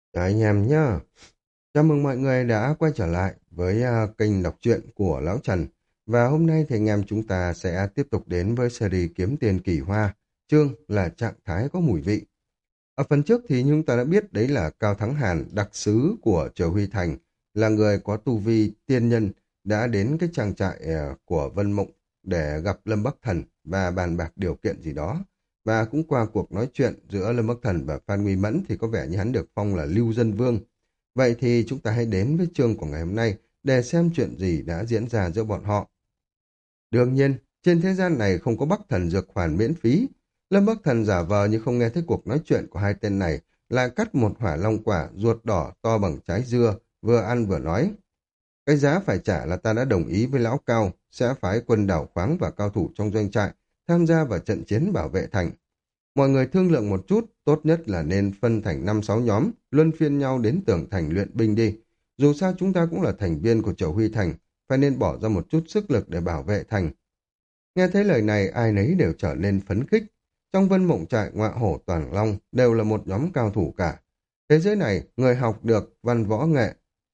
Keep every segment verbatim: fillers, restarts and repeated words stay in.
Chào anh em nhá. Chào mừng mọi người đã quay trở lại với à, kênh đọc truyện của Lão Trần. Và hôm nay thì anh em chúng ta sẽ tiếp tục đến với series Kiếm Tiền Kỳ Hoa. Chương là trạng thái có mùi vị. Ở phần trước thì chúng ta đã biết đấy là Cao Thắng Hàn, đặc sứ của Triều Huy Thành, là người có tu vi tiên nhân, đã đến cái trang trại à, của Vân Mộng để gặp Lâm Bắc Thần và bàn bạc điều kiện gì đó. Và cũng qua cuộc nói chuyện giữa Lâm Bắc Thần và Phan Nguy Mẫn thì có vẻ như hắn được phong là Lưu Dân Vương. Vậy thì chúng ta hãy đến với chương của ngày hôm nay để xem chuyện gì đã diễn ra giữa bọn họ. Đương nhiên, trên thế gian này không có Bắc Thần dược hoàn miễn phí. Lâm Bắc Thần giả vờ như không nghe thấy cuộc nói chuyện của hai tên này, lại cắt một hỏa long quả ruột đỏ to bằng trái dưa, vừa ăn vừa nói. Cái giá phải trả là ta đã đồng ý với Lão Cao, sẽ phái quân đảo khoáng và cao thủ trong doanh trại, tham gia vào trận chiến bảo vệ thành. Mọi người thương lượng một chút, tốt nhất là nên phân thành năm sáu nhóm, luân phiên nhau đến tường thành luyện binh đi. Dù sao chúng ta cũng là thành viên của Triều Huy Thành, phải nên bỏ ra một chút sức lực để bảo vệ thành. Nghe thấy lời này ai nấy đều trở nên phấn khích. Trong Vân Mộng Trại, Ngọa Hổ, Toàn Long đều là một nhóm cao thủ cả. Thế giới này, người học được văn võ nghệ,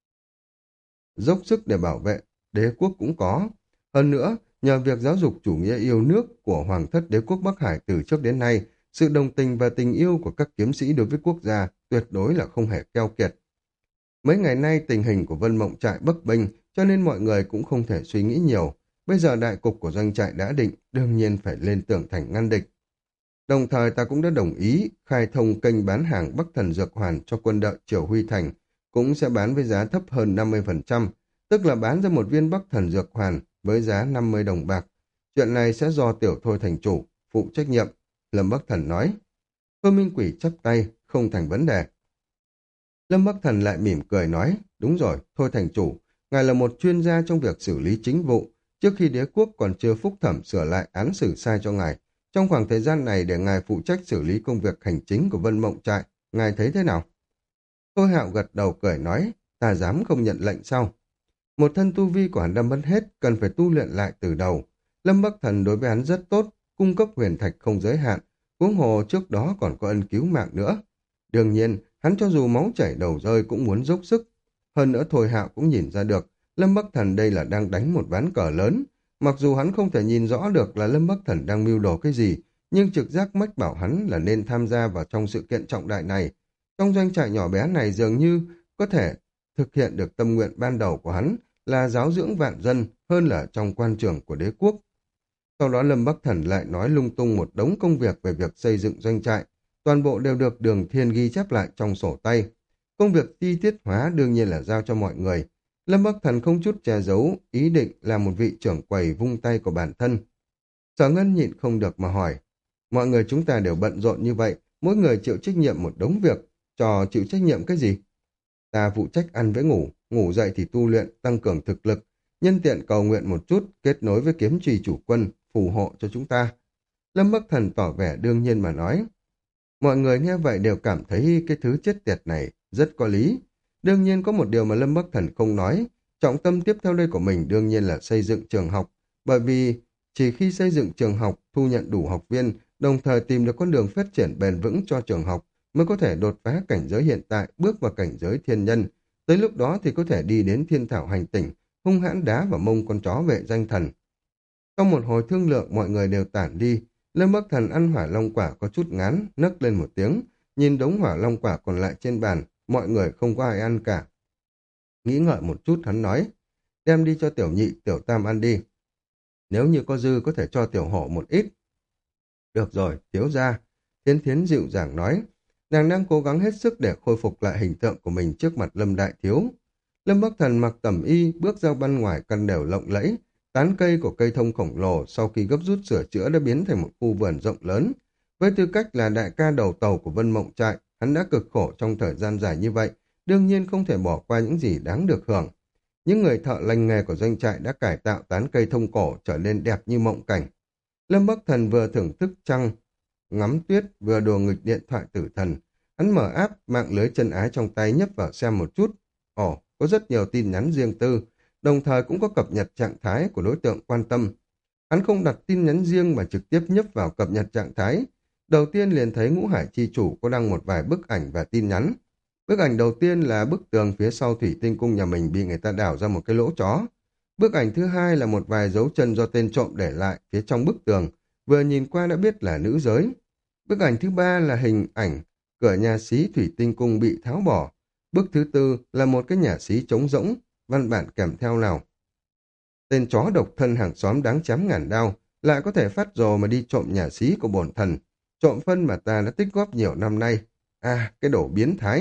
dốc sức để bảo vệ, đế quốc cũng có. Hơn nữa, nhờ việc giáo dục chủ nghĩa yêu nước của Hoàng thất đế quốc Bắc Hải từ trước đến nay, sự đồng tình và tình yêu của các kiếm sĩ đối với quốc gia tuyệt đối là không hề keo kiệt. Mấy ngày nay tình hình của Vân Mộng Trại bấp bênh, cho nên mọi người cũng không thể suy nghĩ nhiều. Bây giờ đại cục của doanh trại đã định, đương nhiên phải lên tường thành ngăn địch. Đồng thời ta cũng đã đồng ý khai thông kênh bán hàng Bắc Thần Dược Hoàn cho quân đội Triều Huy Thành, cũng sẽ bán với giá thấp hơn năm mươi phần trăm, tức là bán ra một viên Bắc Thần Dược Hoàn với giá năm mươi đồng bạc. Chuyện này sẽ do Tiểu Thôi thành chủ, phụ trách nhiệm, Lâm Bắc Thần nói. Thôi Minh Quỷ chắp tay, không thành vấn đề. Lâm Bắc Thần lại mỉm cười nói, đúng rồi, Thôi thành chủ, ngài là một chuyên gia trong việc xử lý chính vụ, trước khi đế quốc còn chưa phúc thẩm sửa lại án xử sai cho ngài. Trong khoảng thời gian này để ngài phụ trách xử lý công việc hành chính của Vân Mộng Trại, ngài thấy thế nào? Thôi Hạo gật đầu cười nói, ta dám không nhận lệnh sau. Một thân tu vi của hắn đã mất hết, cần phải tu luyện lại từ đầu. Lâm Bắc Thần đối với hắn rất tốt, cung cấp huyền thạch không giới hạn, huống hồ trước đó còn có ân cứu mạng nữa. Đương nhiên, hắn cho dù máu chảy đầu rơi cũng muốn dốc sức. Hơn nữa Thôi Hạo cũng nhìn ra được, Lâm Bắc Thần đây là đang đánh một ván cờ lớn. Mặc dù hắn không thể nhìn rõ được là Lâm Bắc Thần đang mưu đồ cái gì, nhưng trực giác mách bảo hắn là nên tham gia vào trong sự kiện trọng đại này. Trong doanh trại nhỏ bé này dường như có thể thực hiện được tâm nguyện ban đầu của hắn là giáo dưỡng vạn dân hơn là trong quan trường của đế quốc. Sau đó Lâm Bắc Thần lại nói lung tung một đống công việc về việc xây dựng doanh trại, toàn bộ đều được Đường Thiên ghi chép lại trong sổ tay. Công việc chi tiết hóa đương nhiên là giao cho mọi người. Lâm Bắc Thần không chút che giấu, ý định là một vị trưởng quầy vung tay của bản thân. Sở Ngân nhịn không được mà hỏi, mọi người chúng ta đều bận rộn như vậy, mỗi người chịu trách nhiệm một đống việc, trò chịu trách nhiệm cái gì? Ta phụ trách ăn với ngủ, ngủ dậy thì tu luyện, tăng cường thực lực, nhân tiện cầu nguyện một chút, kết nối với kiếm trì chủ quân, phù hộ cho chúng ta. Lâm Bắc Thần tỏ vẻ đương nhiên mà nói. Mọi người nghe vậy đều cảm thấy cái thứ chết tiệt này rất có lý. Đương nhiên có một điều mà Lâm Bắc Thần không nói, trọng tâm tiếp theo đây của mình đương nhiên là xây dựng trường học, bởi vì chỉ khi xây dựng trường học, thu nhận đủ học viên, đồng thời tìm được con đường phát triển bền vững cho trường học, mới có thể đột phá cảnh giới hiện tại, bước vào cảnh giới thiên nhân. Tới lúc đó thì có thể đi đến thiên thảo hành tỉnh, hung hãn đá vào mông con chó vệ danh thần. Trong một hồi thương lượng mọi người đều tản đi, Lâm Bắc Thần ăn hỏa long quả có chút ngán, nấc lên một tiếng, nhìn đống hỏa long quả còn lại trên bàn, mọi người không có ai ăn cả. Nghĩ ngợi một chút hắn nói, đem đi cho tiểu nhị, tiểu tam ăn đi. Nếu như có dư có thể cho tiểu hổ một ít. Được rồi, thiếu gia. Thiến Thiến dịu dàng nói, nàng đang cố gắng hết sức để khôi phục lại hình tượng của mình trước mặt Lâm Đại Thiếu. Lâm Bắc Thần mặc tẩm y, bước ra ban ngoài căn đều lộng lẫy, tán cây của cây thông khổng lồ sau khi gấp rút sửa chữa đã biến thành một khu vườn rộng lớn. Với tư cách là đại ca đầu tàu của Vân Mộng Trại, hắn đã cực khổ trong thời gian dài như vậy, đương nhiên không thể bỏ qua những gì đáng được hưởng. Những người thợ lành nghề của doanh trại đã cải tạo tán cây thông cổ trở nên đẹp như mộng cảnh. Lâm Bắc Thần vừa thưởng thức trăng, ngắm tuyết, vừa đùa nghịch điện thoại tử thần. Hắn mở app mạng lưới chân ái trong tay nhấp vào xem một chút. Ồ, có rất nhiều tin nhắn riêng tư, đồng thời cũng có cập nhật trạng thái của đối tượng quan tâm. Hắn không đặt tin nhắn riêng mà trực tiếp nhấp vào cập nhật trạng thái. Đầu tiên liền thấy Ngũ Hải chi chủ có đăng một vài bức ảnh và tin nhắn. Bức ảnh đầu tiên là bức tường phía sau thủy tinh cung nhà mình bị người ta đào ra một cái lỗ chó. Bức ảnh thứ hai là một vài dấu chân do tên trộm để lại phía trong bức tường, vừa nhìn qua đã biết là nữ giới. Bức ảnh thứ ba là hình ảnh cửa nhà xí thủy tinh cung bị tháo bỏ. Bức thứ tư là một cái nhà xí trống rỗng, văn bản kèm theo nào. Tên chó độc thân hàng xóm đáng chém ngàn đao, lại có thể phát rồ mà đi trộm nhà xí của bổn thần. Trộm phân mà ta đã tích góp nhiều năm nay. À, cái đồ biến thái.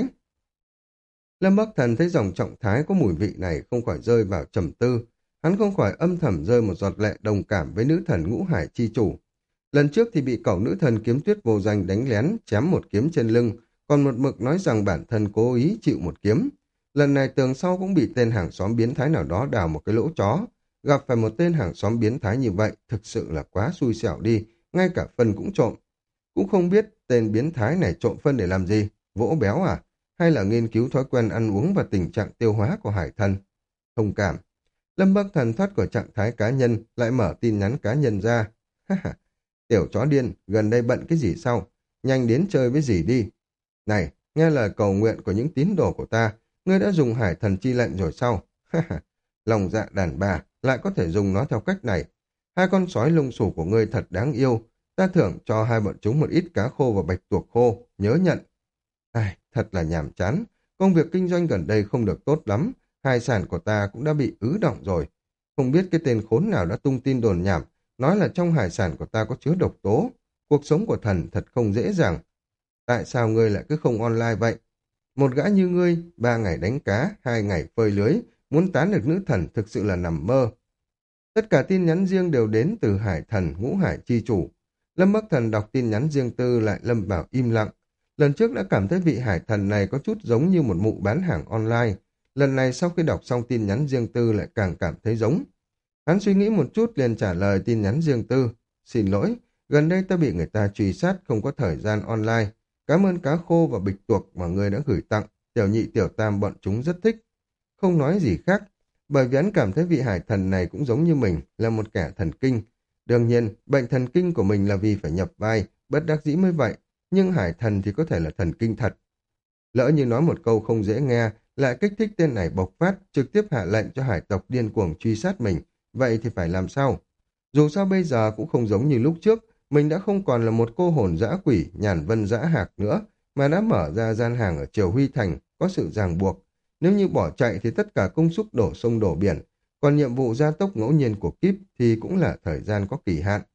Lâm Bắc Thần thấy dòng trọng thái có mùi vị này không khỏi rơi vào trầm tư. Hắn không khỏi âm thầm rơi một giọt lệ đồng cảm với nữ thần ngũ hải chi chủ. Lần trước thì bị cẩu nữ thần kiếm tuyết vô danh đánh lén, chém một kiếm trên lưng, còn một mực nói rằng bản thân cố ý chịu một kiếm. Lần này tường sau cũng bị tên hàng xóm biến thái nào đó đào một cái lỗ chó. Gặp phải một tên hàng xóm biến thái như vậy thực sự là quá xui xẻo đi, ngay cả phân cũng trộm. Cũng không biết tên biến thái này trộm phân để làm gì, vỗ béo à? Hay là nghiên cứu thói quen ăn uống và tình trạng tiêu hóa của hải thần? Thông cảm. Lâm Bắc Thần thoát khỏi trạng thái cá nhân, lại mở tin nhắn cá nhân ra. Tiểu chó điên, gần đây bận cái gì sao? Nhanh đến chơi với dì đi. Này, nghe lời cầu nguyện của những tín đồ của ta, ngươi đã dùng hải thần chi lệnh rồi sao? Lòng dạ đàn bà, lại có thể dùng nó theo cách này. Hai con sói lông xù của ngươi thật đáng yêu. Ta thưởng cho hai bọn chúng một ít cá khô và bạch tuộc khô, nhớ nhận. Ai, thật là nhàm chán. Công việc kinh doanh gần đây không được tốt lắm. Hải sản của ta cũng đã bị ứ động rồi. Không biết cái tên khốn nào đã tung tin đồn nhảm, nói là trong hải sản của ta có chứa độc tố. Cuộc sống của thần thật không dễ dàng. Tại sao ngươi lại cứ không online vậy? Một gã như ngươi, ba ngày đánh cá, hai ngày phơi lưới, muốn tán được nữ thần thực sự là nằm mơ. Tất cả tin nhắn riêng đều đến từ hải thần ngũ hải chi chủ. Lâm Bắc Thần đọc tin nhắn riêng tư lại lâm vào im lặng. Lần trước đã cảm thấy vị hải thần này có chút giống như một mụ bán hàng online. Lần này sau khi đọc xong tin nhắn riêng tư lại càng cảm thấy giống. Hắn suy nghĩ một chút liền trả lời tin nhắn riêng tư. Xin lỗi, gần đây ta bị người ta truy sát không có thời gian online. Cảm ơn cá khô và bịch tuộc mà ngươi đã gửi tặng. Tiểu nhị tiểu tam bọn chúng rất thích. Không nói gì khác, bởi vì hắn cảm thấy vị hải thần này cũng giống như mình, là một kẻ thần kinh. Đương nhiên, bệnh thần kinh của mình là vì phải nhập vai, bất đắc dĩ mới vậy, nhưng hải thần thì có thể là thần kinh thật. Lỡ như nói một câu không dễ nghe, lại kích thích tên này bộc phát, trực tiếp hạ lệnh cho hải tộc điên cuồng truy sát mình, vậy thì phải làm sao? Dù sao bây giờ cũng không giống như lúc trước, mình đã không còn là một cô hồn dã quỷ, nhàn vân dã hạc nữa, mà đã mở ra gian hàng ở Triều Huy Thành, có sự ràng buộc. Nếu như bỏ chạy thì tất cả công sức đổ sông đổ biển, còn nhiệm vụ gia tốc ngẫu nhiên của kíp thì cũng là thời gian có kỳ hạn.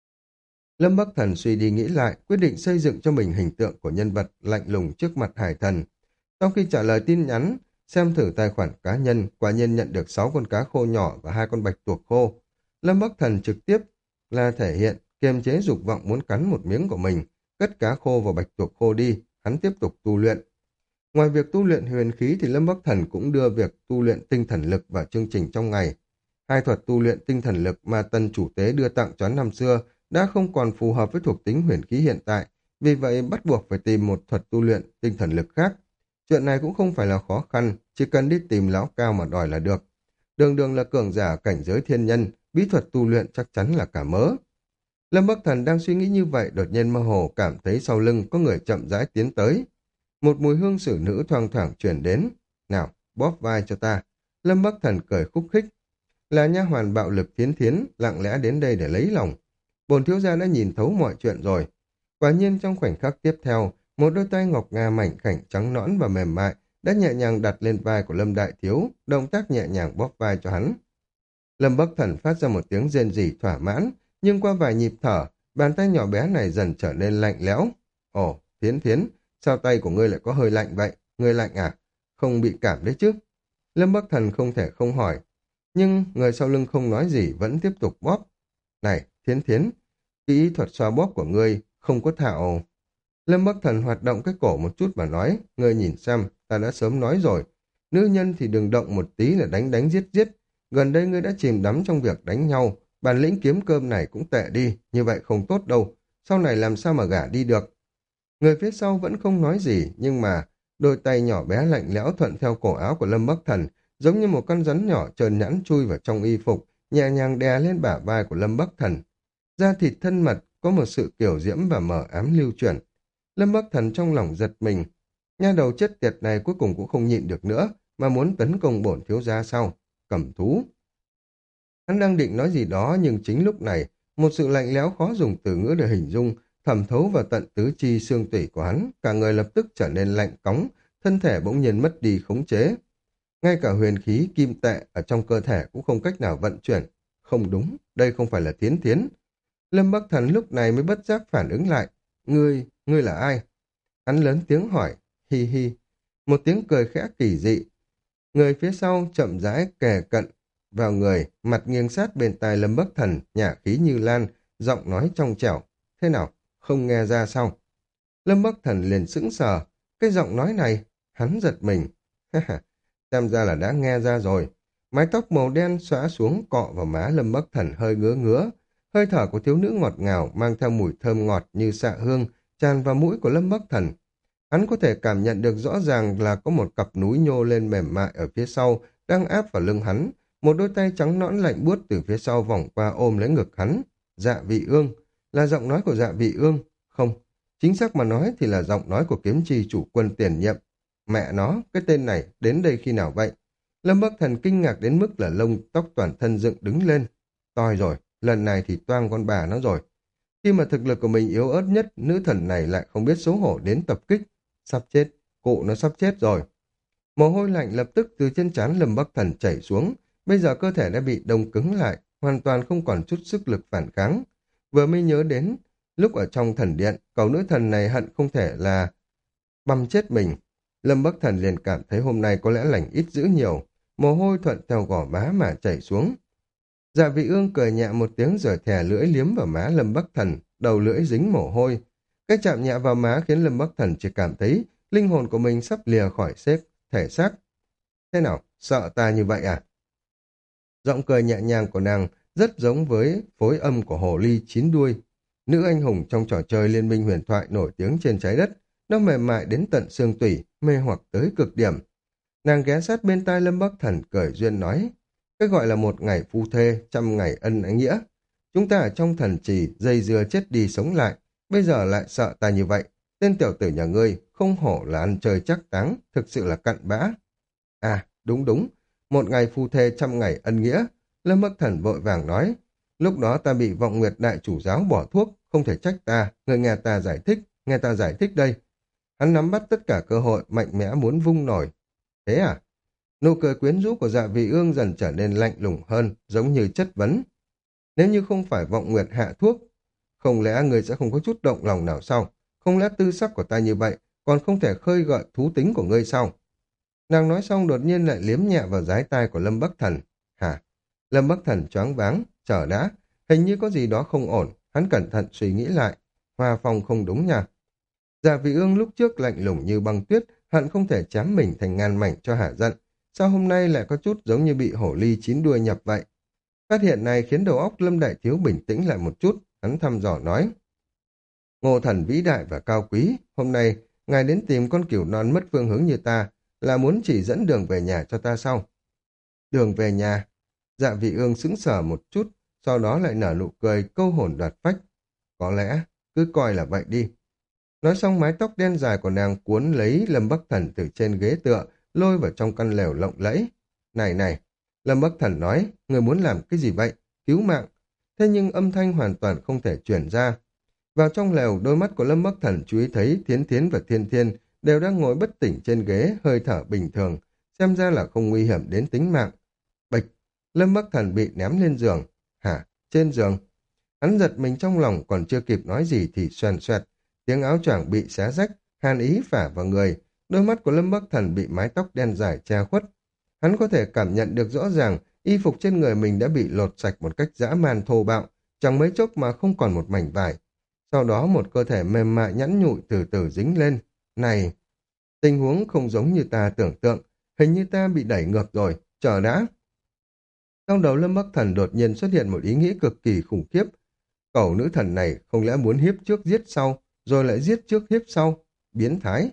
Lâm Bắc Thần suy đi nghĩ lại, quyết định xây dựng cho mình hình tượng của nhân vật lạnh lùng trước mặt hải thần. Sau khi trả lời tin nhắn, xem thử tài khoản cá nhân, quả nhiên nhận được sáu con cá khô nhỏ và hai con bạch tuộc khô. Lâm Bắc Thần trực tiếp là thể hiện kiềm chế dục vọng muốn cắn một miếng của mình, cất cá khô và bạch tuộc khô đi, hắn tiếp tục tu luyện. Ngoài việc tu luyện huyền khí thì Lâm Bắc Thần cũng đưa việc tu luyện tinh thần lực vào chương trình trong ngày. Hai thuật tu luyện tinh thần lực mà tần chủ tế đưa tặng cho năm xưa đã không còn phù hợp với thuộc tính huyền khí hiện tại, vì vậy bắt buộc phải tìm một thuật tu luyện tinh thần lực khác. Chuyện này cũng không phải là khó khăn, chỉ cần đi tìm lão cao mà đòi là được. Đường đường là cường giả cảnh giới thiên nhân, bí thuật tu luyện chắc chắn là cả mớ. Lâm Bắc Thần đang suy nghĩ như vậy, đột nhiên mơ hồ cảm thấy sau lưng có người chậm rãi tiến tới. Một mùi hương xử nữ thoang thoảng chuyển đến. Nào, bóp vai cho ta. Lâm Bắc Thần cười khúc khích. Là nha hoàn bạo lực Thiến Thiến, lặng lẽ đến đây để lấy lòng. Bồn thiếu gia đã nhìn thấu mọi chuyện rồi. Quả nhiên trong khoảnh khắc tiếp theo, một đôi tay ngọc ngà mảnh khảnh trắng nõn và mềm mại đã nhẹ nhàng đặt lên vai của Lâm Đại Thiếu, động tác nhẹ nhàng bóp vai cho hắn. Lâm Bắc Thần phát ra một tiếng rên rỉ thỏa mãn, nhưng qua vài nhịp thở, bàn tay nhỏ bé này dần trở nên lạnh lẽo. Ồ, Thiến Thiến, sao tay của ngươi lại có hơi lạnh vậy? Ngươi lạnh à? Không bị cảm đấy chứ? Lâm Bắc Thần không thể không hỏi. Nhưng người sau lưng không nói gì vẫn tiếp tục bóp. Này, Thiến Thiến, kỹ thuật xoa bóp của ngươi không có thạo. Lâm Bắc Thần hoạt động cái cổ một chút và nói, ngươi nhìn xem, ta đã sớm nói rồi. Nữ nhân thì đừng động một tí là đánh đánh giết giết. Gần đây ngươi đã chìm đắm trong việc đánh nhau. Bản lĩnh kiếm cơm này cũng tệ đi, như vậy không tốt đâu. Sau này làm sao mà gả đi được? Người phía sau vẫn không nói gì, nhưng mà đôi tay nhỏ bé lạnh lẽo thuận theo cổ áo của Lâm Bắc Thần, giống như một con rắn nhỏ trơn nhẵn chui vào trong y phục, nhẹ nhàng đè lên bả vai của Lâm Bắc Thần. Da thịt thân mật, có một sự kiểu diễm và mờ ám lưu chuyển. Lâm Bắc Thần trong lòng giật mình. Nha đầu chết tiệt này cuối cùng cũng không nhịn được nữa, mà muốn tấn công bổn thiếu gia sau. Cẩm thú. Hắn đang định nói gì đó nhưng chính lúc này, một sự lạnh lẽo khó dùng từ ngữ để hình dung, thẩm thấu vào tận tứ chi xương tủy của hắn, cả người lập tức trở nên lạnh cóng, thân thể bỗng nhiên mất đi khống chế. Ngay cả huyền khí kim tệ ở trong cơ thể cũng không cách nào vận chuyển. Không đúng, đây không phải là Thiến Thiến. Lâm Bắc Thần lúc này mới bất giác phản ứng lại. Ngươi, ngươi là ai? Hắn lớn tiếng hỏi, hi hi. Một tiếng cười khẽ kỳ dị. Người phía sau chậm rãi kề cận vào người, mặt nghiêng sát bên tai Lâm Bắc Thần, nhả khí như lan, giọng nói trong trẻo. Thế nào, không nghe ra sao? Lâm Bắc Thần liền sững sờ. Cái giọng nói này, hắn giật mình. Xem ra là đã nghe ra rồi. Mái tóc màu đen xõa xuống cọ vào má Lâm Bắc Thần hơi ngứa ngứa. Hơi thở của thiếu nữ ngọt ngào mang theo mùi thơm ngọt như xạ hương tràn vào mũi của Lâm Bắc Thần. Hắn có thể cảm nhận được rõ ràng là có một cặp núi nhô lên mềm mại ở phía sau đang áp vào lưng hắn. Một đôi tay trắng nõn lạnh buốt từ phía sau vòng qua ôm lấy ngực hắn. Dạ Vị Ương. Là giọng nói của Dạ Vị Ương. Không. Chính xác mà nói thì là giọng nói của kiếm chi chủ quân tiền nhiệm. Mẹ nó, cái tên này đến đây khi nào vậy? Lâm Bắc Thần kinh ngạc đến mức là lông tóc toàn thân dựng đứng lên. Toi rồi, lần này thì toang con bà nó rồi. Khi mà thực lực của mình yếu ớt nhất, nữ thần này lại không biết xấu hổ đến tập kích. Sắp chết, cụ nó sắp chết rồi. Mồ hôi lạnh lập tức từ trên trán Lâm Bắc Thần chảy xuống. Bây giờ cơ thể đã bị đông cứng lại, hoàn toàn không còn chút sức lực phản kháng. Vừa mới nhớ đến, lúc ở trong thần điện, cậu nữ thần này hận không thể là băm chết mình. Lâm Bắc Thần liền cảm thấy hôm nay có lẽ lành ít dữ nhiều, mồ hôi thuận theo gò má mà chảy xuống. Dạ Vị Ương cười nhẹ một tiếng rồi thè lưỡi liếm vào má Lâm Bắc Thần, đầu lưỡi dính mồ hôi. Cái chạm nhẹ vào má khiến Lâm Bắc Thần chỉ cảm thấy linh hồn của mình sắp lìa khỏi xếp, thể xác. Thế nào, sợ ta như vậy à? Giọng cười nhẹ nhàng của nàng rất giống với phối âm của hồ ly chín đuôi. Nữ anh hùng trong trò chơi Liên minh huyền thoại nổi tiếng trên trái đất, nó mềm mại đến tận xương tủy, mê hoặc tới cực điểm. Nàng ghé sát bên tai Lâm Bắc Thần cười duyên nói, cái gọi là một ngày phu thê, trăm ngày ân ái nghĩa. Chúng ta ở trong thần trì, dây dưa chết đi sống lại, bây giờ lại sợ ta như vậy. Tên tiểu tử nhà ngươi, không hổ là ăn chơi chắc táng, thực sự là cặn bã. À, đúng đúng, một ngày phu thê trăm ngày ân nghĩa. Lâm Bắc Thần vội vàng nói, lúc đó ta bị vọng nguyệt đại chủ giáo bỏ thuốc, không thể trách ta, người nghe ta giải thích, nghe ta giải thích đây. Hắn nắm bắt tất cả cơ hội, mạnh mẽ muốn vung nổi. Thế à? Nụ cười quyến rũ của Dạ Vị Ương dần trở nên lạnh lùng hơn, giống như chất vấn. Nếu như không phải vọng nguyệt hạ thuốc, không lẽ người sẽ không có chút động lòng nào sao? Không lẽ tư sắc của ta như vậy, còn không thể khơi gợi thú tính của ngươi sao? Nàng nói xong đột nhiên lại liếm nhẹ vào dái tai của Lâm Bắc Thần. Hả? Lâm Bắc Thần choáng váng, chờ đã, hình như có gì đó không ổn, hắn cẩn thận suy nghĩ lại. Hoa phong không đúng nha. Dạ Vị Ương lúc trước lạnh lùng như băng tuyết, hận không thể chém mình thành ngàn mảnh cho hả giận. Sao hôm nay lại có chút giống như bị hổ ly chín đuôi nhập vậy? Phát hiện này khiến đầu óc Lâm Đại Thiếu bình tĩnh lại một chút, hắn thăm dò nói. Ngô thần vĩ đại và cao quý, hôm nay ngài đến tìm con cừu non mất phương hướng như ta, là muốn chỉ dẫn đường về nhà cho ta sao? Đường về nhà? Dạ Vị Ương sững sờ một chút, sau đó lại nở nụ cười câu hồn đoạt phách. Có lẽ, cứ coi là vậy đi. Nói xong mái tóc đen dài của nàng cuốn lấy Lâm Bắc Thần từ trên ghế tựa, lôi vào trong căn lều lộng lẫy. Này này, Lâm Bắc Thần nói, người muốn làm cái gì vậy? Cứu mạng. Thế nhưng âm thanh hoàn toàn không thể truyền ra. Vào trong lều, đôi mắt của Lâm Bắc Thần chú ý thấy Thiến Thiến và Thiên Thiên đều đang ngồi bất tỉnh trên ghế, hơi thở bình thường, xem ra là không nguy hiểm đến tính mạng. Bịch, Lâm Bắc Thần bị ném lên giường. Hả? Trên giường? Hắn giật mình trong lòng, còn chưa kịp nói gì thì xoèn xoẹt, tiếng áo choàng bị xé rách, hàn ý phả vào người, đôi mắt của Lâm Bắc Thần bị mái tóc đen dài che khuất. Hắn có thể cảm nhận được rõ ràng y phục trên người mình đã bị lột sạch một cách dã man thô bạo, chẳng mấy chốc mà không còn một mảnh vải. Sau đó một cơ thể mềm mại nhẵn nhụi từ từ dính lên. Này, tình huống không giống như ta tưởng tượng, hình như ta bị đẩy ngược rồi, chờ đã. Trong đầu Lâm Bắc Thần đột nhiên xuất hiện một ý nghĩ cực kỳ khủng khiếp. Cẩu nữ thần này không lẽ muốn hiếp trước giết sau, rồi lại giết trước hiếp sau? Biến thái.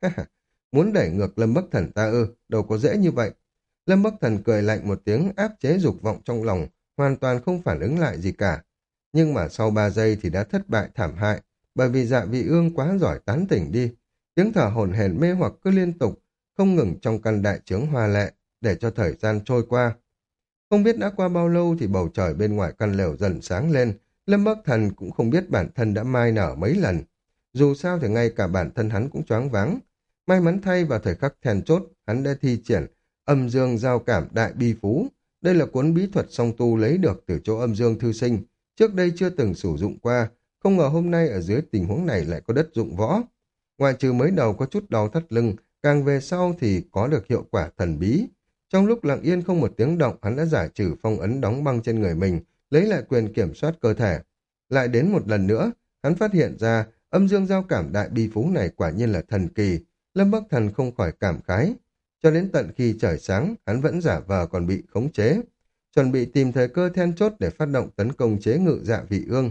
Muốn đẩy ngược Lâm Bắc Thần ta ư, đâu có dễ như vậy. Lâm Bắc Thần cười lạnh một tiếng, áp chế dục vọng trong lòng, hoàn toàn không phản ứng lại gì cả. Nhưng mà sau ba giây thì đã thất bại thảm hại, bởi vì Dạ Vị Ương quá giỏi tán tỉnh đi. Tiếng thở hổn hển mê hoặc cứ liên tục, không ngừng trong căn đại trướng hoa lệ, để cho thời gian trôi qua. Không biết đã qua bao lâu thì bầu trời bên ngoài căn lều dần sáng lên, Lâm Bắc Thần cũng không biết bản thân đã mai nở mấy lần. Dù sao thì ngay cả bản thân hắn cũng choáng váng. May mắn thay vào thời khắc then chốt, hắn đã thi triển âm dương giao cảm đại bi phú. Đây là cuốn bí thuật song tu lấy được từ chỗ âm dương thư sinh, trước đây chưa từng sử dụng qua, không ngờ hôm nay ở dưới tình huống này lại có đất dụng võ. Ngoài trừ mới đầu có chút đau thắt lưng, càng về sau thì có được hiệu quả thần bí. Trong lúc lặng yên không một tiếng động, hắn đã giải trừ phong ấn đóng băng trên người mình, lấy lại quyền kiểm soát cơ thể. Lại đến một lần nữa, hắn phát hiện ra âm dương giao cảm đại bi phú này quả nhiên là thần kỳ. Lâm Bắc Thần không khỏi cảm khái. Cho đến tận khi trời sáng, hắn vẫn giả vờ còn bị khống chế, chuẩn bị tìm thời cơ then chốt để phát động tấn công chế ngự Dạ Vị Ương.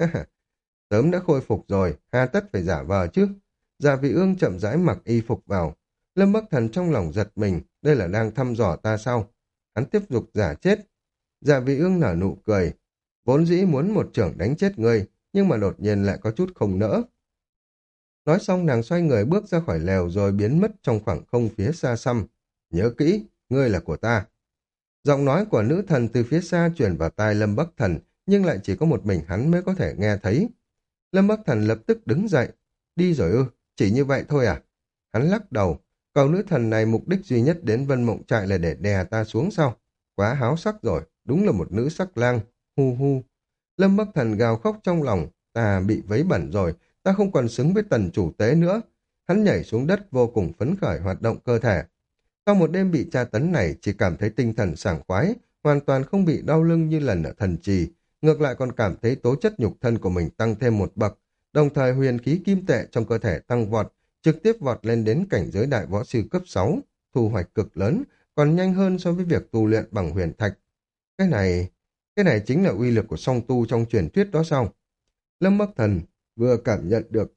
Sớm đã khôi phục rồi, hà tất phải giả vờ chứ. Dạ Vị Ương chậm rãi mặc y phục vào. Lâm Bắc Thần trong lòng giật mình, đây là đang thăm dò ta sao? Hắn tiếp tục giả chết. Dạ Vị Ương nở nụ cười, vốn dĩ muốn một chưởng đánh chết ngươi, nhưng mà đột nhiên lại có chút không nỡ. Nói xong nàng xoay người bước ra khỏi lều rồi biến mất trong khoảng không phía xa xăm. Nhớ kỹ, ngươi là của ta. Giọng nói của nữ thần từ phía xa truyền vào tai Lâm Bắc Thần, nhưng lại chỉ có một mình hắn mới có thể nghe thấy. Lâm Bắc Thần lập tức đứng dậy. Đi rồi ư, chỉ như vậy thôi à? Hắn lắc đầu, cầu nữ thần này mục đích duy nhất đến Vân Mộng Trại là để đè ta xuống sao? Quá háo sắc rồi, đúng là một nữ sắc lang. Hu hu. Lâm Bắc Thần gào khóc trong lòng, ta bị vấy bẩn rồi, ta không còn xứng với tần chủ tế nữa. Hắn nhảy xuống đất vô cùng phấn khởi hoạt động cơ thể. Sau một đêm bị tra tấn này, chỉ cảm thấy tinh thần sảng khoái, hoàn toàn không bị đau lưng như lần ở thần trì, ngược lại còn cảm thấy tố chất nhục thân của mình tăng thêm một bậc, đồng thời huyền khí kim tệ trong cơ thể tăng vọt, trực tiếp vọt lên đến cảnh giới đại võ sư cấp sáu, thu hoạch cực lớn, còn nhanh hơn so với việc tu luyện bằng huyền thạch. Cái này, cái này chính là uy lực của song tu trong truyền thuyết đó sao? Lâm Bắc Thần vừa cảm nhận được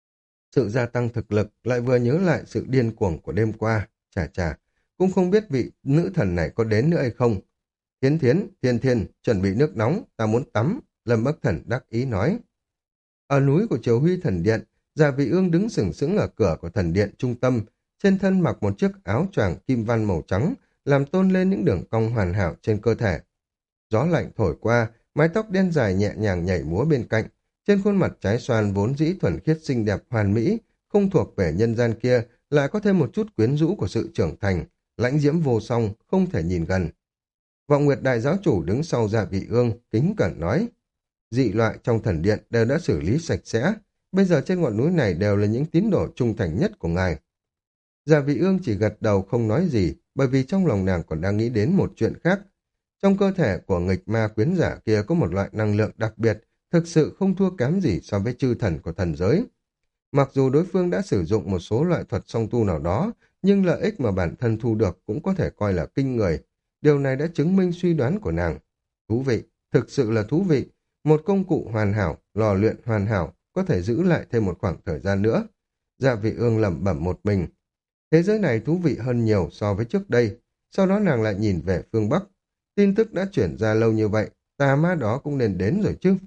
sự gia tăng thực lực, lại vừa nhớ lại sự điên cuồng của đêm qua. Chà chà, cũng không biết vị nữ thần này có đến nữa hay không. Thiến Thiến, Thiên Thiên, chuẩn bị nước nóng, ta muốn tắm, Lâm Bắc Thần đắc ý nói. Ở núi của Triều Huy Thần Điện, Dạ Vị Ương đứng sừng sững ở cửa của thần điện trung tâm, trên thân mặc một chiếc áo choàng kim văn màu trắng, làm tôn lên những đường cong hoàn hảo trên cơ thể. Gió lạnh thổi qua, mái tóc đen dài nhẹ nhàng nhảy múa bên cạnh, trên khuôn mặt trái xoan vốn dĩ thuần khiết xinh đẹp hoàn mỹ, không thuộc về nhân gian kia, lại có thêm một chút quyến rũ của sự trưởng thành, lãnh diễm vô song, không thể nhìn gần. Vọng Nguyệt Đại Giáo Chủ đứng sau Dạ Vị Ương, kính cẩn nói, dị loại trong thần điện đều đã xử lý sạch sẽ, bây giờ trên ngọn núi này đều là những tín đồ trung thành nhất của ngài. Dạ Vị Ương chỉ gật đầu không nói gì, bởi vì trong lòng nàng còn đang nghĩ đến một chuyện khác. Trong cơ thể của nghịch ma quyến giả kia có một loại năng lượng đặc biệt, thực sự không thua kém gì so với chư thần của thần giới. Mặc dù đối phương đã sử dụng một số loại thuật song tu nào đó, nhưng lợi ích mà bản thân thu được cũng có thể coi là kinh người. Điều này đã chứng minh suy đoán của nàng. Thú vị, thực sự là thú vị. Một công cụ hoàn hảo, lò luyện hoàn hảo, có thể giữ lại thêm một khoảng thời gian nữa. Dạ Vị Ương lẩm bẩm một mình. Thế giới này thú vị hơn nhiều so với trước đây. Sau đó nàng lại nhìn về phương Bắc. Tin tức đã chuyển ra lâu như vậy, tà ma đó cũng nên đến rồi chứ.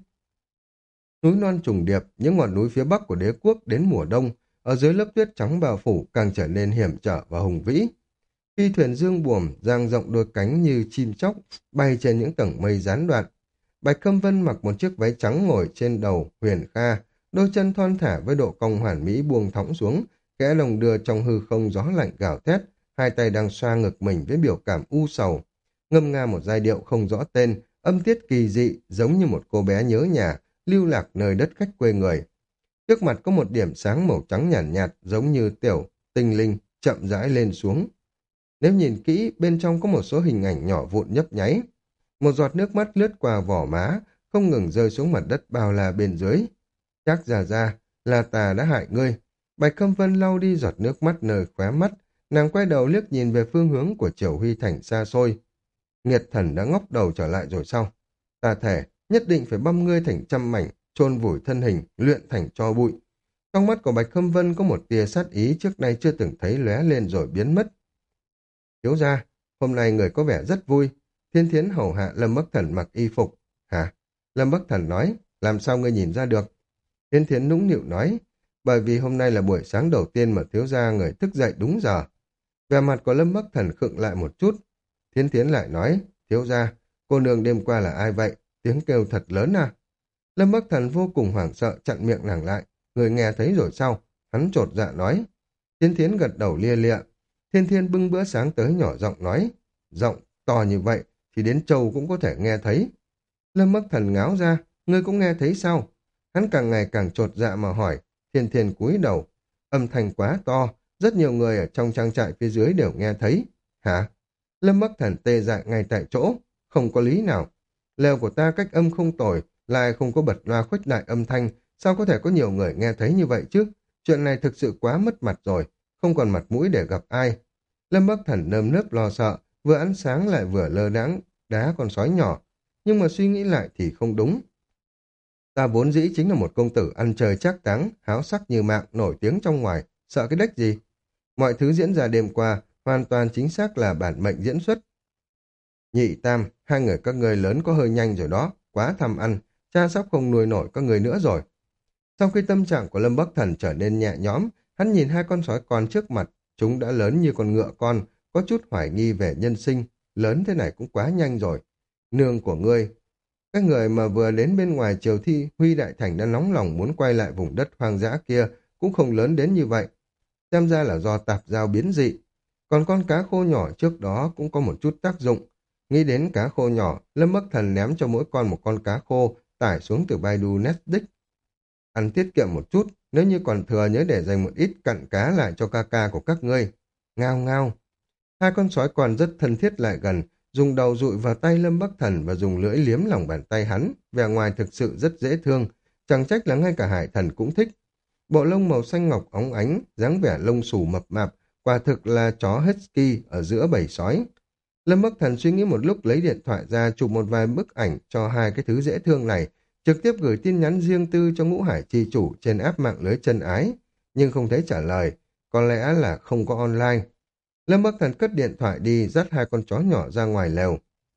Núi non trùng điệp, những ngọn núi phía bắc của đế quốc đến mùa đông, ở dưới lớp tuyết trắng bao phủ càng trở nên hiểm trở và hùng vĩ. Phi thuyền dương buồm dang rộng đôi cánh như chim chóc, bay trên những tầng mây gián đoạn. Bạch Khâm Vân mặc một chiếc váy trắng ngồi trên đầu Huyền Kha, đôi chân thon thả với độ cong hoàn mỹ buông thõng xuống, kẽ lồng đưa trong hư không gió lạnh gào thét, hai tay đang xoa ngực mình với biểu cảm u sầu. Ngâm nga một giai điệu không rõ tên, âm tiết kỳ dị giống như một cô bé nhớ nhà, lưu lạc nơi đất khách quê người. Trước mặt có một điểm sáng màu trắng nhàn nhạt, nhạt giống như tiểu tinh linh chậm rãi lên xuống. Nếu nhìn kỹ, bên trong có một số hình ảnh nhỏ vụn nhấp nháy. Một giọt nước mắt lướt qua vỏ má, không ngừng rơi xuống mặt đất bao la bên dưới. Chắc ra ra là tà đã hại ngươi. Bạch Khâm Vân lau đi giọt nước mắt nơi khóe mắt, nàng quay đầu liếc nhìn về phương hướng của Triều Huy Thành xa xôi. Nghiệt thần đã ngóc đầu trở lại rồi sao? Ta thể nhất định phải băm ngươi thành trăm mảnh, chôn vùi thân hình, luyện thành tro bụi. Trong mắt của Bạch Khâm Vân có một tia sát ý trước nay chưa từng thấy lóe lên rồi biến mất. Thiếu gia, hôm nay người có vẻ rất vui. Thiên Thiến hầu hạ Lâm Bắc Thần mặc y phục. Hả? Lâm Bắc Thần nói, làm sao ngươi nhìn ra được? Thiên Thiến nũng nịu nói, bởi vì hôm nay là buổi sáng đầu tiên mà thiếu gia người thức dậy đúng giờ. Vẻ mặt của Lâm Bắc Thần khựng lại một chút. Thiên Thiến lại nói, thiếu gia, cô nương đêm qua là ai vậy? Tiếng kêu thật lớn à? Lâm Bắc Thần vô cùng hoảng sợ chặn miệng nàng lại. Người nghe thấy rồi sao? Hắn chột dạ nói. Thiên Thiến gật đầu lia lịa. Thiên Thiên bưng bữa sáng tới nhỏ giọng nói. Giọng to như vậy thì đến trâu cũng có thể nghe thấy. Lâm Bắc Thần ngáo ra. Ngươi cũng nghe thấy sao? Hắn càng ngày càng chột dạ mà hỏi. Thiên Thiên cúi đầu. Âm thanh quá to. Rất nhiều người ở trong trang trại phía dưới đều nghe thấy. Hả? Lâm Bắc Thần tê dại ngay tại chỗ. Không có lý nào. Lều của ta cách âm không tồi, lại không có bật loa khuếch đại âm thanh. Sao có thể có nhiều người nghe thấy như vậy chứ? Chuyện này thực sự quá mất mặt rồi. Không còn mặt mũi để gặp ai. Lâm Bắc Thần nơm nớp lo sợ. Vừa ăn sáng lại vừa lơ đãng đá con sói nhỏ. Nhưng mà suy nghĩ lại thì không đúng. Ta vốn dĩ chính là một công tử ăn chơi trác táng, háo sắc như mạng, nổi tiếng trong ngoài, sợ cái đếch gì. Mọi thứ diễn ra đêm qua, hoàn toàn chính xác là bản mệnh diễn xuất. Nhị Tam, hai người các người lớn có hơi nhanh rồi đó, quá tham ăn, cha sắp không nuôi nổi các người nữa rồi. Sau khi tâm trạng của Lâm Bắc Thần trở nên nhẹ nhõm, hắn nhìn hai con sói con trước mặt, chúng đã lớn như con ngựa con, có chút hoài nghi về nhân sinh, lớn thế này cũng quá nhanh rồi. Nương của ngươi, các người mà vừa đến bên ngoài triều thi, Huy Đại Thành đã nóng lòng muốn quay lại vùng đất hoang dã kia, cũng không lớn đến như vậy. Xem ra là do tạp giao biến dị. Còn con cá khô nhỏ trước đó cũng có một chút tác dụng. Nghĩ đến cá khô nhỏ, Lâm Bắc Thần ném cho mỗi con một con cá khô, tải xuống từ Baidu Netflix. Ăn tiết kiệm một chút, nếu như còn thừa nhớ để dành một ít cặn cá lại cho ca ca của các ngươi. Ngao ngao. Hai con sói còn rất thân thiết lại gần, dùng đầu dụi vào tay Lâm Bắc Thần và dùng lưỡi liếm lòng bàn tay hắn, vẻ ngoài thực sự rất dễ thương, chẳng trách là ngay cả Hải Thần cũng thích. Bộ lông màu xanh ngọc óng ánh, dáng vẻ lông xù mập mạp, quả thực là chó husky ở giữa bầy sói. Lâm Bắc Thần suy nghĩ một lúc lấy điện thoại ra chụp một vài bức ảnh cho hai cái thứ dễ thương này, trực tiếp gửi tin nhắn riêng tư cho Ngũ Hải chi chủ trên app mạng lưới chân ái, nhưng không thấy trả lời, có lẽ là không có online. Lâm Bắc Thần cất điện thoại đi, dắt hai con chó nhỏ ra ngoài lều.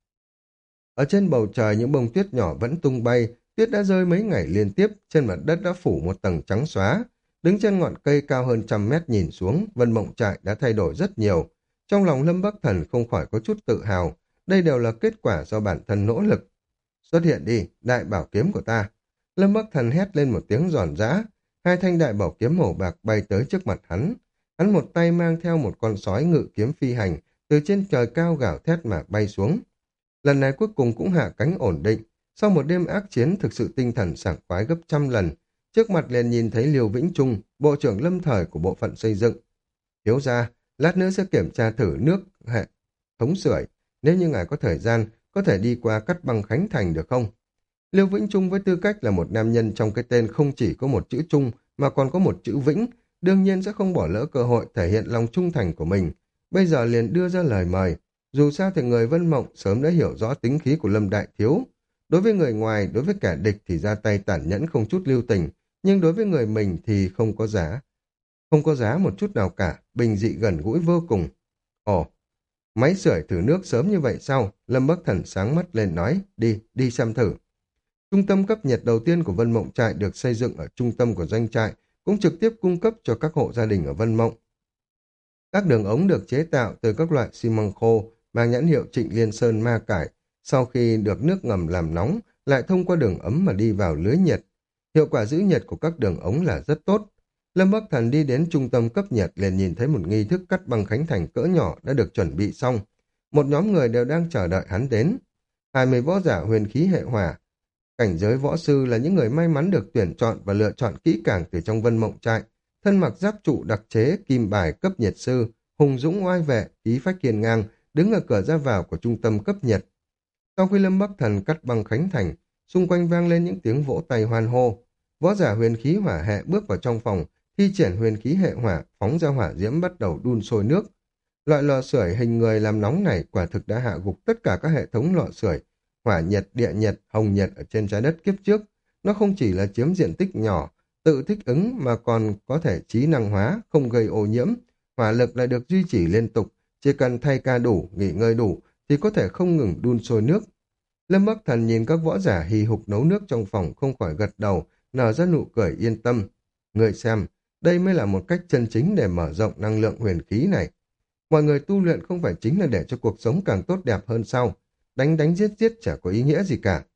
Ở trên bầu trời những bông tuyết nhỏ vẫn tung bay, tuyết đã rơi mấy ngày liên tiếp, trên mặt đất đã phủ một tầng trắng xóa. Đứng trên ngọn cây cao hơn trăm mét nhìn xuống, Vân Mộng Trại đã thay đổi rất nhiều. Trong lòng Lâm Bắc Thần không khỏi có chút tự hào, đây đều là kết quả do bản thân nỗ lực. Xuất hiện đi, đại bảo kiếm của ta. Lâm Bắc Thần hét lên một tiếng giòn giã, hai thanh đại bảo kiếm màu bạc bay tới trước mặt hắn. Hắn một tay mang theo một con sói ngự kiếm phi hành, từ trên trời cao gào thét mà bay xuống. Lần này cuối cùng cũng hạ cánh ổn định, sau một đêm ác chiến thực sự tinh thần sảng khoái gấp trăm lần, trước mặt liền nhìn thấy Liêu Vĩnh Trung, bộ trưởng lâm thời của bộ phận xây dựng. Thiếu gia, lát nữa sẽ kiểm tra thử nước hệ thống sưởi, nếu như ngài có thời gian, có thể đi qua Cắt Băng Khánh Thành được không? Liêu Vĩnh Trung với tư cách là một nam nhân trong cái tên không chỉ có một chữ Trung mà còn có một chữ Vĩnh, đương nhiên sẽ không bỏ lỡ cơ hội thể hiện lòng trung thành của mình. Bây giờ liền đưa ra lời mời. Dù sao thì người Vân Mộng sớm đã hiểu rõ tính khí của Lâm Đại Thiếu. Đối với người ngoài, đối với kẻ địch thì ra tay tàn nhẫn không chút lưu tình, nhưng đối với người mình thì không có giá. Không có giá một chút nào cả, bình dị gần gũi vô cùng. Ồ, máy sưởi thử nước sớm như vậy sao? Lâm Bắc Thần sáng mắt lên nói, đi, đi xem thử. Trung tâm cấp nhiệt đầu tiên của Vân Mộng Trại được xây dựng ở trung tâm của doanh trại, cũng trực tiếp cung cấp cho các hộ gia đình ở Vân Mộng. Các đường ống được chế tạo từ các loại xi măng khô, mang nhãn hiệu Trịnh Liên Sơn Ma Cải, sau khi được nước ngầm làm nóng, lại thông qua đường ấm mà đi vào lưới nhiệt. Hiệu quả giữ nhiệt của các đường ống là rất tốt. Lâm Bắc Thần đi đến trung tâm cấp nhiệt liền nhìn thấy một nghi thức cắt băng khánh thành cỡ nhỏ đã được chuẩn bị xong. Một nhóm người đều đang chờ đợi hắn đến. Hai mươi võ giả huyền khí hệ hỏa. Cảnh giới võ sư là những người may mắn được tuyển chọn và lựa chọn kỹ càng từ trong Vân Mộng Trại. Thân mặc giáp trụ đặc chế, kim bài cấp nhiệt sư, hùng dũng oai vệ, khí phách hiền ngang, đứng ở cửa ra vào của trung tâm cấp nhiệt. Sau khi Lâm Bắc Thần cắt băng khánh thành, xung quanh vang lên những tiếng vỗ tay hoan hô. Võ giả huyền khí hỏa hệ bước vào trong phòng, thi triển huyền khí hệ hỏa, phóng ra hỏa diễm bắt đầu đun sôi nước. Loại lò sưởi hình người làm nóng này quả thực đã hạ gục tất cả các hệ thống lò sưởi, hỏa nhiệt, địa nhiệt, hồng nhiệt ở trên trái đất kiếp trước. Nó không chỉ là chiếm diện tích nhỏ, tự thích ứng mà còn có thể trí năng hóa, không gây ô nhiễm. Hỏa lực lại được duy trì liên tục, chỉ cần thay ca đủ, nghỉ ngơi đủ thì có thể không ngừng đun sôi nước. Lâm Bắc Thần nhìn các võ giả hì hục nấu nước trong phòng không khỏi gật đầu, nở ra nụ cười yên tâm. Người xem, Đây mới là một cách chân chính để mở rộng năng lượng huyền khí này. Mọi người tu luyện không phải chính là để cho cuộc sống càng tốt đẹp hơn sau. Đánh đánh giết giết chả có ý nghĩa gì cả.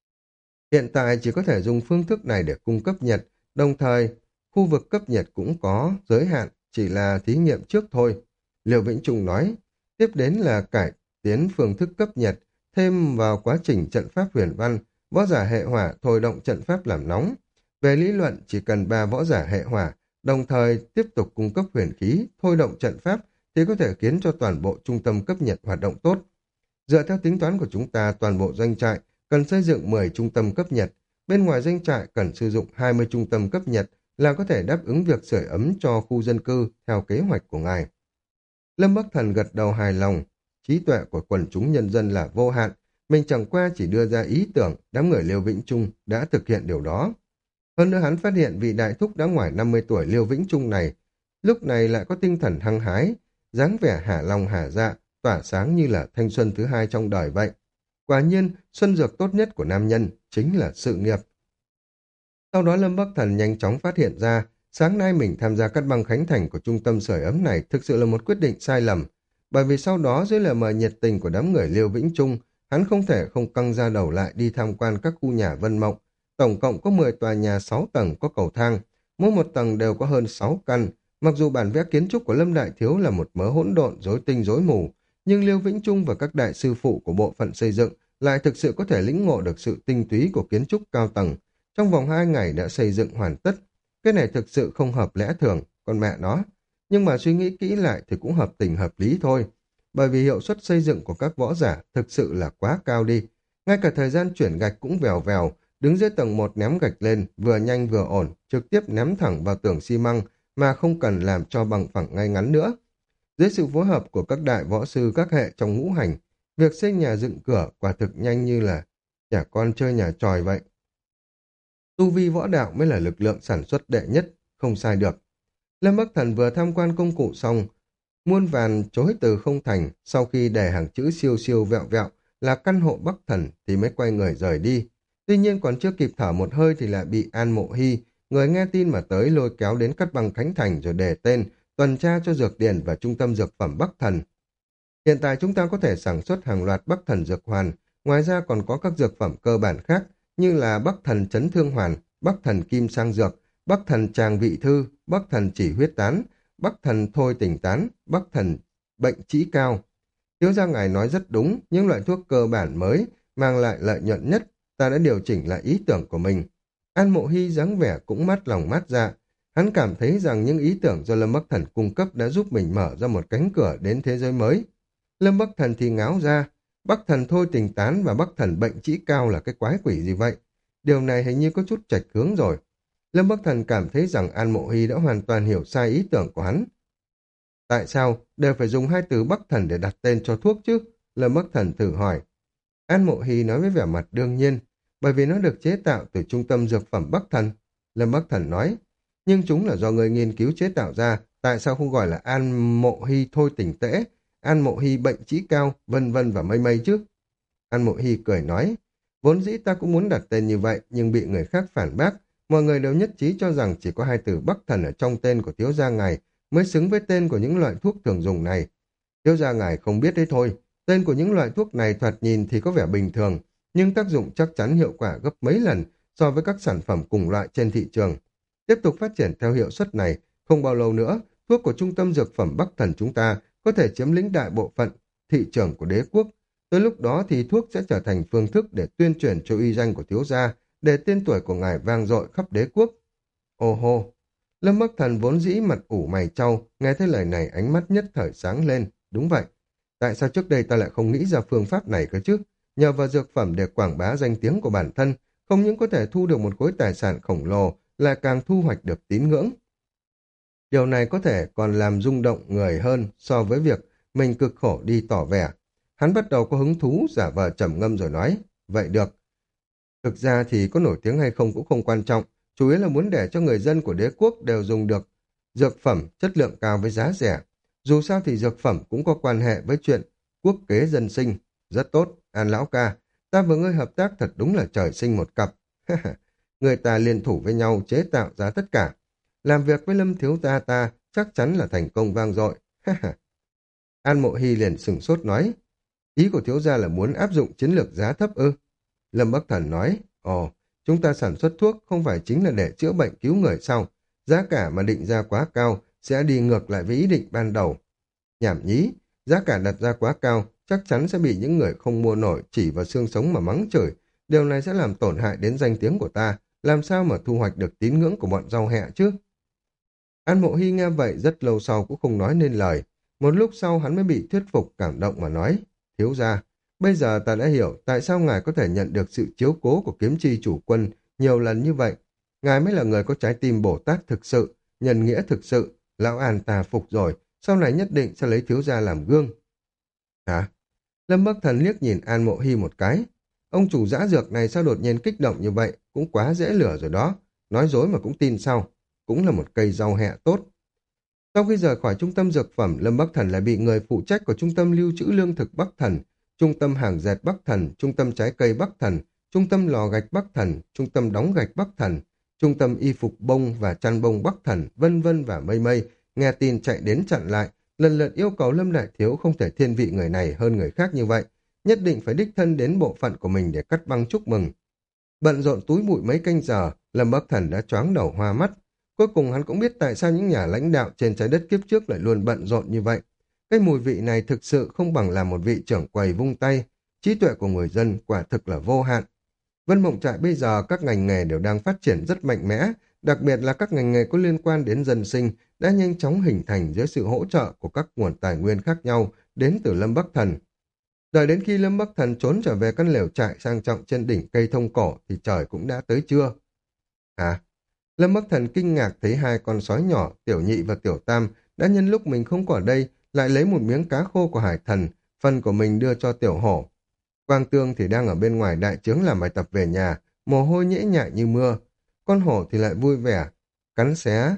Hiện tại chỉ có thể dùng phương thức này để cung cấp nhiệt, đồng thời khu vực cấp nhiệt cũng có giới hạn, chỉ là thí nghiệm trước thôi. Liêu Vĩnh Trung nói, tiếp đến là cải tiến phương thức cấp nhiệt, thêm vào quá trình trận pháp huyền văn, võ giả hệ hỏa thôi động trận pháp làm nóng. Về lý luận chỉ cần ba võ giả hệ hỏa, đồng thời tiếp tục cung cấp huyền khí, thôi động trận pháp thì có thể khiến cho toàn bộ trung tâm cấp nhiệt hoạt động tốt. Dựa theo tính toán của chúng ta, toàn bộ doanh trại cần xây dựng mười trung tâm cấp nhiệt, bên ngoài doanh trại cần sử dụng hai mươi trung tâm cấp nhiệt là có thể đáp ứng việc sưởi ấm cho khu dân cư theo kế hoạch của ngài. Lâm Bắc Thần gật đầu hài lòng, trí tuệ của quần chúng nhân dân là vô hạn, mình chẳng qua chỉ đưa ra ý tưởng, đám người Liêu Vĩnh Trung đã thực hiện điều đó. Hơn nữa hắn phát hiện vị đại thúc đã ngoài năm mươi tuổi Liêu Vĩnh Trung này, lúc này lại có tinh thần hăng hái, dáng vẻ hả lòng hả dạ, tỏa sáng như là thanh xuân thứ hai trong đời vậy. Quả nhiên, xuân dược tốt nhất của nam nhân chính là sự nghiệp. Sau đó Lâm Bắc Thần nhanh chóng phát hiện ra, sáng nay mình tham gia cắt băng khánh thành của trung tâm sưởi ấm này thực sự là một quyết định sai lầm, bởi vì sau đó dưới lời mời nhiệt tình của đám người Liêu Vĩnh Trung, hắn không thể không căng ra đầu lại đi tham quan các khu nhà Vân Mộng. Tổng cộng có mười tòa nhà sáu tầng có cầu thang, mỗi một tầng đều có hơn sáu căn. Mặc dù bản vẽ kiến trúc của Lâm Đại Thiếu là một mớ hỗn độn rối tinh rối mù, nhưng Liêu Vĩnh Trung và các đại sư phụ của bộ phận xây dựng lại thực sự có thể lĩnh ngộ được sự tinh túy của kiến trúc cao tầng. Trong vòng hai ngày đã xây dựng hoàn tất. Cái này thực sự không hợp lẽ thường, con mẹ nó. Nhưng mà suy nghĩ kỹ lại thì cũng hợp tình hợp lý thôi. Bởi vì hiệu suất xây dựng của các võ giả thực sự là quá cao đi. Ngay cả thời gian chuyển gạch cũng vèo vèo, đứng dưới tầng một ném gạch lên, vừa nhanh vừa ổn, trực tiếp ném thẳng vào tường xi măng mà không cần làm cho bằng phẳng ngay ngắn nữa. Dưới sự phối hợp của các đại võ sư các hệ trong ngũ hành, việc xây nhà dựng cửa quả thực nhanh như là trẻ con chơi nhà tròi vậy. Tu vi võ đạo mới là lực lượng sản xuất đệ nhất, không sai được. Lâm Bắc Thần vừa tham quan công cụ xong, muôn vàn chối từ không thành, sau khi để hàng chữ siêu siêu vẹo vẹo là căn hộ Bắc Thần thì mới quay người rời đi. Tuy nhiên còn chưa kịp thở một hơi thì lại bị An Mộ Hy, người nghe tin mà tới lôi kéo đến cắt băng khánh thành rồi đề tên, tuần tra cho dược điển và trung tâm dược phẩm Bắc Thần. Hiện tại chúng ta có thể sản xuất hàng loạt Bắc Thần dược hoàn, ngoài ra còn có các dược phẩm cơ bản khác như là Bắc Thần chấn thương hoàn, Bắc Thần kim sang dược, Bắc Thần tràng vị thư, Bắc Thần chỉ huyết tán, Bắc Thần thôi tỉnh tán, Bắc Thần bệnh trĩ cao. Thiếu gia ngài nói rất đúng, những loại thuốc cơ bản mới mang lại lợi nhuận nhất, ta đã điều chỉnh lại ý tưởng của mình. An Mộ Hy dáng vẻ cũng mát lòng mát dạ. Hắn cảm thấy rằng những ý tưởng do Lâm Bắc Thần cung cấp đã giúp mình mở ra một cánh cửa đến thế giới mới. Lâm Bắc Thần thì ngáo ra, Bắc Thần thôi tình tán và Bắc Thần bệnh trĩ cao là cái quái quỷ gì vậy? Điều này hình như có chút chệch hướng rồi. Lâm Bắc Thần cảm thấy rằng An Mộ Hy đã hoàn toàn hiểu sai ý tưởng của hắn. Tại sao đều phải dùng hai từ Bắc Thần để đặt tên cho thuốc chứ? Lâm Bắc Thần thử hỏi. An Mộ Hy nói với vẻ mặt đương nhiên, bởi vì nó được chế tạo từ trung tâm dược phẩm Bắc Thần. Lâm Bắc Thần nói, nhưng chúng là do người nghiên cứu chế tạo ra, tại sao không gọi là An Mộ Hy thôi tỉnh tễ, An Mộ Hy bệnh trĩ cao, vân vân và mây mây chứ? An Mộ Hy cười nói, vốn dĩ ta cũng muốn đặt tên như vậy, nhưng bị người khác phản bác. Mọi người đều nhất trí cho rằng chỉ có hai từ Bắc Thần ở trong tên của thiếu gia ngài mới xứng với tên của những loại thuốc thường dùng này. Thiếu gia ngài không biết đấy thôi, tên của những loại thuốc này thoạt nhìn thì có vẻ bình thường, nhưng tác dụng chắc chắn hiệu quả gấp mấy lần so với các sản phẩm cùng loại trên thị trường. Tiếp tục phát triển theo hiệu suất này, không bao lâu nữa, thuốc của trung tâm dược phẩm Bắc Thần chúng ta có thể chiếm lĩnh đại bộ phận thị trường của đế quốc. Tới lúc đó thì thuốc sẽ trở thành phương thức để tuyên truyền cho uy danh của thiếu gia, để tên tuổi của ngài vang dội khắp đế quốc. Ồ hô! Lâm Bắc Thần vốn dĩ mặt ủ mày trau, nghe thấy lời này ánh mắt nhất thời sáng lên. Đúng vậy. Tại sao trước đây ta lại không nghĩ ra phương pháp này cơ chứ? Nhờ vào dược phẩm để quảng bá danh tiếng của bản thân, không những có thể thu được một khối tài sản khổng lồ, lại càng thu hoạch được tín ngưỡng. Điều này có thể còn làm rung động người hơn so với việc mình cực khổ đi tỏ vẻ. Hắn bắt đầu có hứng thú giả vờ trầm ngâm rồi nói, vậy được. Thực ra thì có nổi tiếng hay không cũng không quan trọng, chủ yếu là muốn để cho người dân của đế quốc đều dùng được dược phẩm chất lượng cao với giá rẻ. Dù sao thì dược phẩm cũng có quan hệ với chuyện quốc kế dân sinh. Rất tốt, An lão ca, ta và ngươi hợp tác thật đúng là trời sinh một cặp. Người ta liên thủ với nhau chế tạo ra tất cả. làm việc với Lâm thiếu gia ta chắc chắn là thành công vang dội. An Mộ Hy liền sửng sốt nói, ý của thiếu gia là muốn áp dụng chiến lược giá thấp ư? Lâm Bắc Thần nói, ồ, chúng ta sản xuất thuốc không phải chính là để chữa bệnh cứu người sao? Giá cả mà định ra quá cao sẽ đi ngược lại với ý định ban đầu. Nhảm nhí, giá cả đặt ra quá cao chắc chắn sẽ bị những người không mua nổi chỉ vào xương sống mà mắng chửi. Điều này sẽ làm tổn hại đến danh tiếng của ta, làm sao mà thu hoạch được tín ngưỡng của bọn rau hẹ chứ? An Mộ Hy nghe vậy rất lâu sau cũng không nói nên lời. Một lúc sau hắn mới bị thuyết phục cảm động mà nói, thiếu gia, bây giờ ta đã hiểu tại sao ngài có thể nhận được sự chiếu cố của kiếm chi chủ quân nhiều lần như vậy. Ngài mới là người có trái tim Bồ Tát thực sự, nhân nghĩa thực sự, lão An ta phục rồi, sau này nhất định sẽ lấy thiếu gia làm gương. Hả? Lâm Bắc Thần liếc nhìn An Mộ Hy một cái. Ông chủ dã dược này sao đột nhiên kích động như vậy, cũng quá dễ lửa rồi đó. Nói dối mà cũng tin sao? Cũng là một cây rau hẹ tốt. Sau khi rời khỏi trung tâm dược phẩm, Lâm Bắc Thần lại bị người phụ trách của trung tâm lưu trữ lương thực Bắc Thần, trung tâm hàng dệt Bắc Thần, trung tâm trái cây Bắc Thần, trung tâm lò gạch Bắc Thần, trung tâm đóng gạch Bắc Thần, trung tâm y phục bông và chăn bông Bắc Thần, vân vân và mây mây, nghe tin chạy đến chặn lại, lần lượt yêu cầu Lâm Đại Thiếu không thể thiên vị người này hơn người khác như vậy, nhất định phải đích thân đến bộ phận của mình để cắt băng chúc mừng. Bận rộn túi bụi mấy canh giờ, Lâm Bắc Thần đã choáng đầu hoa mắt. Cuối cùng hắn cũng biết tại sao những nhà lãnh đạo trên trái đất kiếp trước lại luôn bận rộn như vậy. Cái mùi vị này thực sự không bằng là một vị trưởng quầy vung tay. Trí tuệ của người dân quả thực là vô hạn. Vân Mộng Trại bây giờ các ngành nghề đều đang phát triển rất mạnh mẽ, đặc biệt là các ngành nghề có liên quan đến dân sinh đã nhanh chóng hình thành dưới sự hỗ trợ của các nguồn tài nguyên khác nhau đến từ Lâm Bắc Thần. Đợi đến khi Lâm Bắc Thần trốn trở về căn lều trại sang trọng trên đỉnh cây thông cổ thì trời cũng đã tới trưa. Hả? Lâm Bắc Thần kinh ngạc thấy hai con sói nhỏ, Tiểu Nhị và Tiểu Tam đã nhân lúc mình không có ở đây lại lấy một miếng cá khô của Hải Thần, phần của mình đưa cho Tiểu Hổ. Quang Tương thì đang ở bên ngoài đại trướng làm bài tập về nhà, mồ hôi nhễ nhại như mưa. Con hổ thì lại vui vẻ, cắn xé,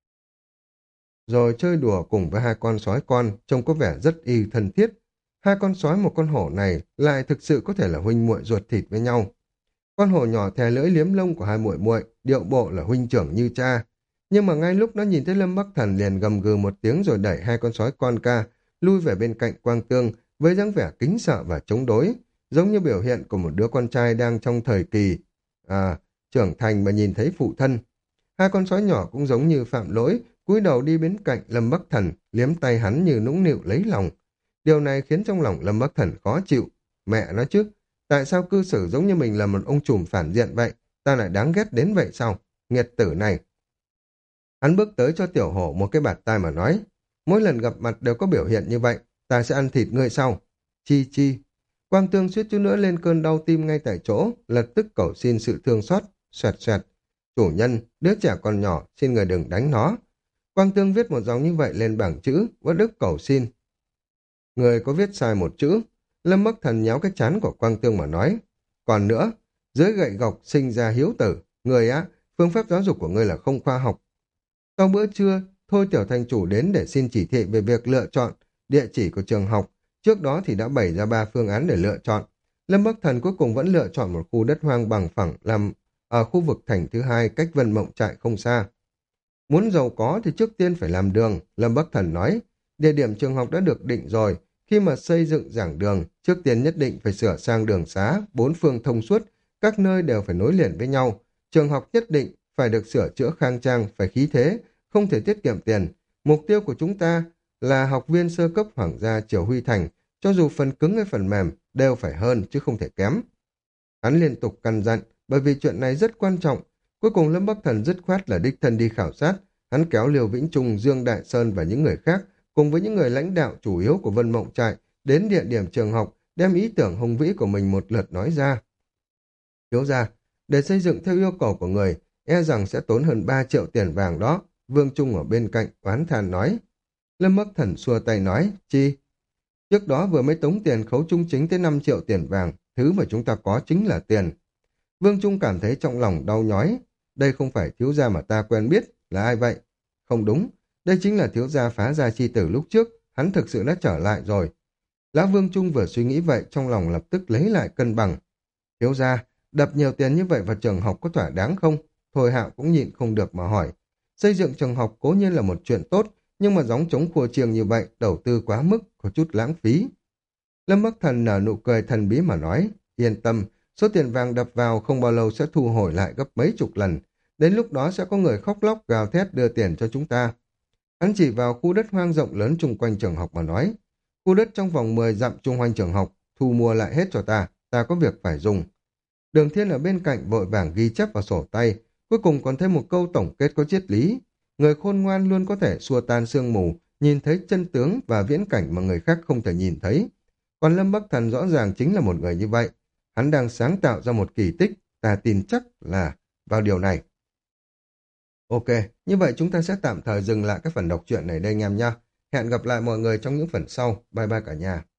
rồi chơi đùa cùng với hai con sói con, trông có vẻ rất y thân thiết. Hai con sói một con hổ này lại thực sự có thể là huynh muội ruột thịt với nhau. Con hổ nhỏ thè lưỡi liếm lông của hai muội muội, điệu bộ là huynh trưởng như cha. Nhưng mà ngay lúc nó nhìn thấy Lâm Bắc Thần liền gầm gừ một tiếng rồi đẩy hai con sói con ca lui về bên cạnh Quang Tương với dáng vẻ kính sợ và chống đối, giống như biểu hiện của một đứa con trai đang trong thời kỳ à, trưởng thành mà nhìn thấy phụ thân. Hai con sói nhỏ cũng giống như phạm lỗi, cúi đầu đi bên cạnh Lâm Bắc Thần, liếm tay hắn như nũng nịu lấy lòng. Điều này khiến trong lòng Lâm Bắc Thần khó chịu. Mẹ nó chứ, tại sao cư xử giống như mình là một ông trùm phản diện vậy? Ta lại đáng ghét đến vậy sao? Nghiệt tử này. Hắn bước tới cho Tiểu Hổ một cái bạt tai mà nói, mỗi lần gặp mặt đều có biểu hiện như vậy, ta sẽ ăn thịt ngươi sau. Chi chi. Quang Tương suýt chút nữa lên cơn đau tim ngay tại chỗ, lập tức cầu xin sự thương xót, xoẹt xoẹt. Chủ nhân, đứa trẻ còn nhỏ, xin người đừng đánh nó. Quang Tương viết một dòng như vậy lên bảng chữ, uất ức cầu xin. Người có viết sai một chữ. Lâm Bắc Thần nhéo cái trán của Quang Tương mà nói. Còn nữa, dưới gậy gộc sinh ra hiếu tử. Người á, phương pháp giáo dục của ngươi là không khoa học. Sau bữa trưa, Thôi Tiểu Thành Chủ đến để xin chỉ thị về việc lựa chọn địa chỉ của trường học. Trước đó thì đã bày ra ba phương án để lựa chọn. Lâm Bắc Thần cuối cùng vẫn lựa chọn một khu đất hoang bằng phẳng làm ở khu vực thành thứ hai cách Vân Mộng Trại không xa. Muốn giàu có thì trước tiên phải làm đường, Lâm Bắc Thần nói. Địa điểm trường học đã được định rồi. Khi mà xây dựng giảng đường, trước tiên nhất định phải sửa sang đường xá, bốn phương thông suốt, các nơi đều phải nối liền với nhau. Trường học nhất định phải được sửa chữa khang trang, phải khí thế, không thể tiết kiệm tiền. Mục tiêu của chúng ta là học viên sơ cấp Hoàng gia Triều Huy Thành, cho dù phần cứng hay phần mềm đều phải hơn chứ không thể kém. Hắn liên tục căn dặn, bởi vì chuyện này rất quan trọng. Cuối cùng Lâm Bắc Thần dứt khoát là đích thân đi khảo sát. Hắn kéo Liêu Vĩnh Trung, Dương Đại Sơn và những người khác, cùng với những người lãnh đạo chủ yếu của Vân Mộng Trại, đến địa điểm trường học, đem ý tưởng hùng vĩ của mình một lượt nói ra. Thiếu ra, để xây dựng theo yêu cầu của người, e rằng sẽ tốn hơn ba triệu tiền vàng đó. Vương Trung ở bên cạnh, oán than nói. Lâm Bắc Thần xua tay nói, chi? Trước đó vừa mới tống tiền khấu trung chính tới năm triệu tiền vàng, thứ mà chúng ta có chính là tiền. Vương Trung cảm thấy trong lòng đau nhói. Đây không phải thiếu gia mà ta quen biết, là ai vậy? Không đúng, đây chính là thiếu gia Phá Gia chi tử lúc trước, hắn thực sự đã trở lại rồi. Lão Vương Trung vừa suy nghĩ vậy, trong lòng lập tức lấy lại cân bằng. Thiếu gia, đập nhiều tiền như vậy vào trường học có thỏa đáng không? Thôi Hạo cũng nhịn không được mà hỏi. Xây dựng trường học cố nhiên là một chuyện tốt, nhưng mà gióng trống khua chiêng như vậy, đầu tư quá mức, có chút lãng phí. Lâm Bắc Thần nở nụ cười thần bí mà nói, yên tâm, số tiền vàng đập vào không bao lâu sẽ thu hồi lại gấp mấy chục lần. Đến lúc đó sẽ có người khóc lóc gào thét đưa tiền cho chúng ta. Hắn chỉ vào khu đất hoang rộng lớn chung quanh trường học mà nói, khu đất trong vòng mười dặm chung quanh trường học, thu mua lại hết cho ta, ta có việc phải dùng. Đường Thiên ở bên cạnh vội vàng ghi chép vào sổ tay, cuối cùng còn thêm một câu tổng kết có triết lý. Người khôn ngoan luôn có thể xua tan sương mù, nhìn thấy chân tướng và viễn cảnh mà người khác không thể nhìn thấy. Còn Lâm Bắc Thần rõ ràng chính là một người như vậy. Hắn đang sáng tạo ra một kỳ tích, ta tin chắc là vào điều này. Ok, như vậy chúng ta sẽ tạm thời dừng lại cái phần đọc truyện này đây anh em nhé. Hẹn gặp lại mọi người trong những phần sau. Bye bye cả nhà.